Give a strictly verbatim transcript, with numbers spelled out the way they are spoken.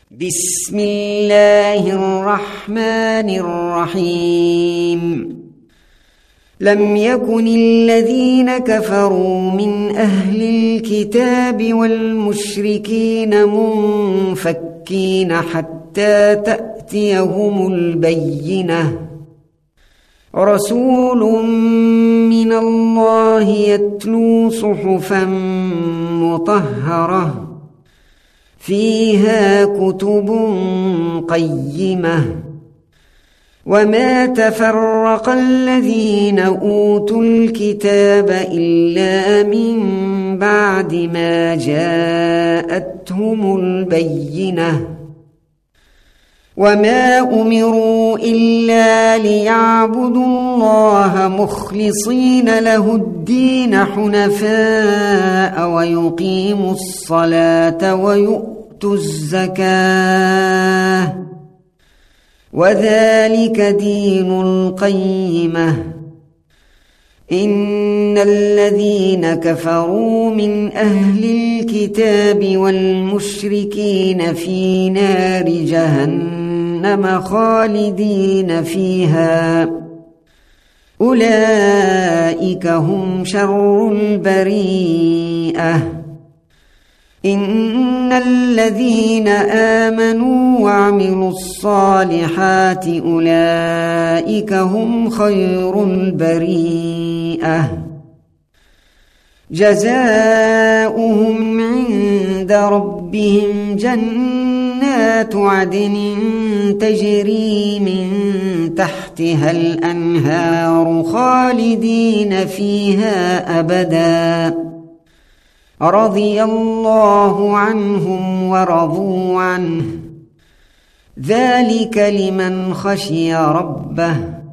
بسم الله الرحمن الرحيم لم يكن الذين كفروا من أهل الكتاب والمشركين منفكين حتى تأتيهم البينة رسول من الله يتلو صحفا مطهرة فيها كتب قيمة وما تفرق الذين أوتوا الكتاب إلا من بعد ما جاءتهم البينة وما أمروا إلا ليعبدوا الله مخلصين له الدين حنفاء ويقيموا الصلاة ويؤتوا الزكاة وذلك دين القيمة إن الذين كفروا من أهل الكتاب والمشركين في نار جهنم خالدين فيها أولئك هم شر البريئة إن الذين آمنوا وعملوا الصالحات أولئك هم خير البريئة جزاؤهم عند ربهم جنات عدن تجري من تحتها الأنهار خالدين فيها أبداً رضي الله عنهم ورضوا عنه ذلك لمن خشي ربه